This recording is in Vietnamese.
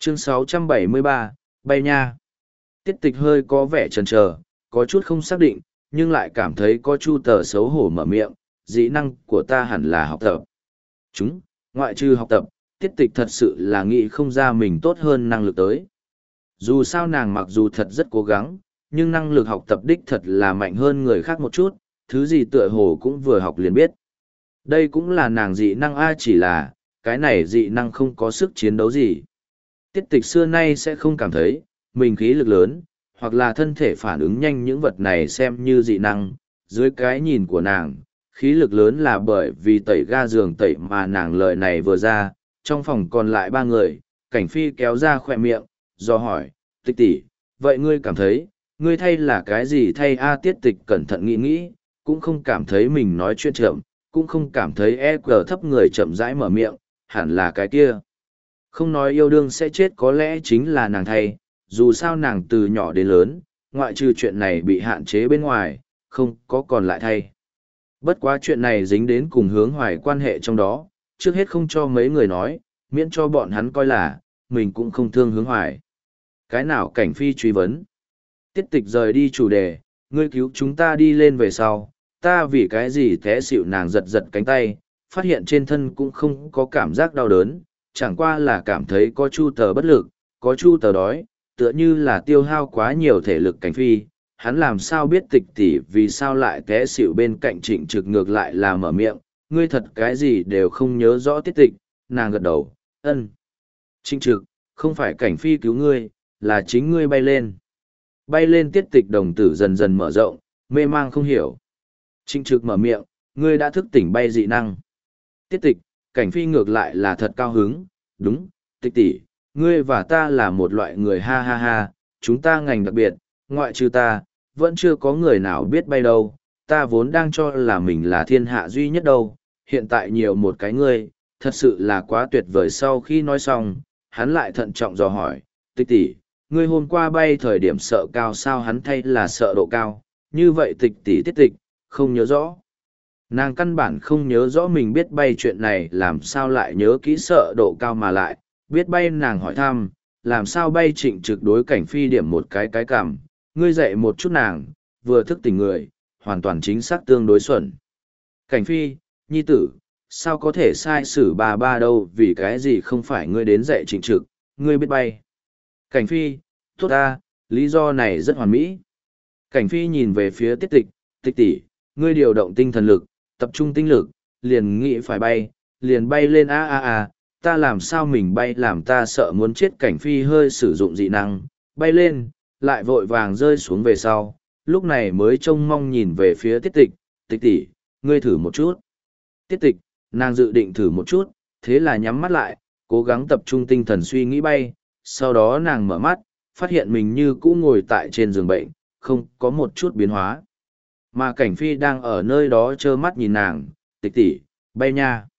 Chương 673, bay nha. Tiết tịch hơi có vẻ chần chờ, có chút không xác định, nhưng lại cảm thấy có chu tờ xấu hổ mở miệng, dĩ năng của ta hẳn là học tập. Ngoại trừ học tập, tiết tịch thật sự là nghĩ không ra mình tốt hơn năng lực tới. Dù sao nàng mặc dù thật rất cố gắng, nhưng năng lực học tập đích thật là mạnh hơn người khác một chút, thứ gì tựa hồ cũng vừa học liền biết. Đây cũng là nàng dị năng A, chỉ là, cái này dị năng không có sức chiến đấu gì. Tiết tịch xưa nay sẽ không cảm thấy, mình khí lực lớn, hoặc là thân thể phản ứng nhanh những vật này xem như dị năng. Dưới cái nhìn của nàng, khí lực lớn là bởi vì tẩy ga giường tẩy mà nàng lời này vừa ra, trong phòng còn lại ba người, Cảnh Phi kéo ra khỏe miệng, do hỏi, tịch tỷ, vậy ngươi cảm thấy, ngươi thay là cái gì thay A? Tiết tịch cẩn thận nghĩ nghĩ, cũng không cảm thấy mình nói chuyện chậm, cũng không cảm thấy EQ thấp người chậm rãi mở miệng, hẳn là cái kia. Không nói yêu đương sẽ chết có lẽ chính là nàng thay, dù sao nàng từ nhỏ đến lớn, ngoại trừ chuyện này bị hạn chế bên ngoài, không có còn lại thay. Bất quá chuyện này dính đến cùng hướng hoài quan hệ trong đó, trước hết không cho mấy người nói, miễn cho bọn hắn coi là, mình cũng không thương hướng hoài. Cái nào Cảnh Phi truy vấn. Tiết tịch rời đi chủ đề, ngươi cứu chúng ta đi lên về sau, ta vì cái gì té xịu. Nàng giật giật cánh tay, phát hiện trên thân cũng không có cảm giác đau đớn, chẳng qua là cảm thấy có chu tờ bất lực, có chu tờ đói, tựa như là tiêu hao quá nhiều thể lực. Cảnh Phi, hắn làm sao biết tịch tỷ vì sao lại té xịu bên cạnh Trịnh Trực ngược lại là mở miệng, ngươi thật cái gì đều không nhớ rõ. Tiết tịch, nàng gật đầu, ân. Trịnh Trực, không phải Cảnh Phi cứu ngươi, là chính ngươi bay lên. Bay lên. Tiết tịch đồng tử dần dần mở rộng, mê mang không hiểu. Trịnh Trực mở miệng, ngươi đã thức tỉnh bay dị năng. Tiết tịch, Cảnh Phi ngược lại là thật cao hứng, đúng, tịch tỷ, ngươi và ta là một loại người, ha ha ha, chúng ta ngành đặc biệt, ngoại trừ ta, vẫn chưa có người nào biết bay đâu, ta vốn đang cho là mình là thiên hạ duy nhất đâu, hiện tại nhiều một cái ngươi, thật sự là quá tuyệt vời. Sau khi nói xong, hắn lại thận trọng dò hỏi, tịch tỷ, ngươi hôm qua bay thời điểm sợ cao sao? Hắn thay là sợ độ cao, như vậy tịch tỷ tiết tịch, không nhớ rõ. Nàng căn bản không nhớ rõ mình biết bay chuyện này, làm sao lại nhớ kỹ sợ độ cao mà lại, biết bay. Nàng hỏi thăm, làm sao bay? Trịnh Trực đối Cảnh Phi điểm một cái cảm, ngươi dạy một chút nàng, vừa thức tỉnh người, hoàn toàn chính xác tương đối xuẩn. Cảnh Phi, nhi tử, sao có thể sai sử bà ba đâu, vì cái gì không phải ngươi đến dạy Trịnh Trực, ngươi biết bay. Cảnh Phi, tốt ta, lý do này rất hoàn mỹ. Cảnh Phi nhìn về phía Tiết tịch, tịch tỷ, ngươi điều động tinh thần lực, tập trung tinh lực, liền nghĩ phải bay, liền bay lên. Ta làm sao mình bay làm ta sợ muốn chết. Cảnh Phi hơi sử dụng dị năng, bay lên, lại vội vàng rơi xuống về sau, lúc này mới trông mong nhìn về phía Tiết tịch, tịch tỷ, ngươi thử một chút. Tiết tịch, nàng dự định thử một chút, thế là nhắm mắt lại, cố gắng tập trung tinh thần suy nghĩ bay, sau đó nàng mở mắt, phát hiện mình như cũ ngồi tại trên giường bệnh, không có một chút biến hóa. Mà Cảnh Phi đang ở nơi đó trơ mắt nhìn nàng, tịch tỷ, bay nha.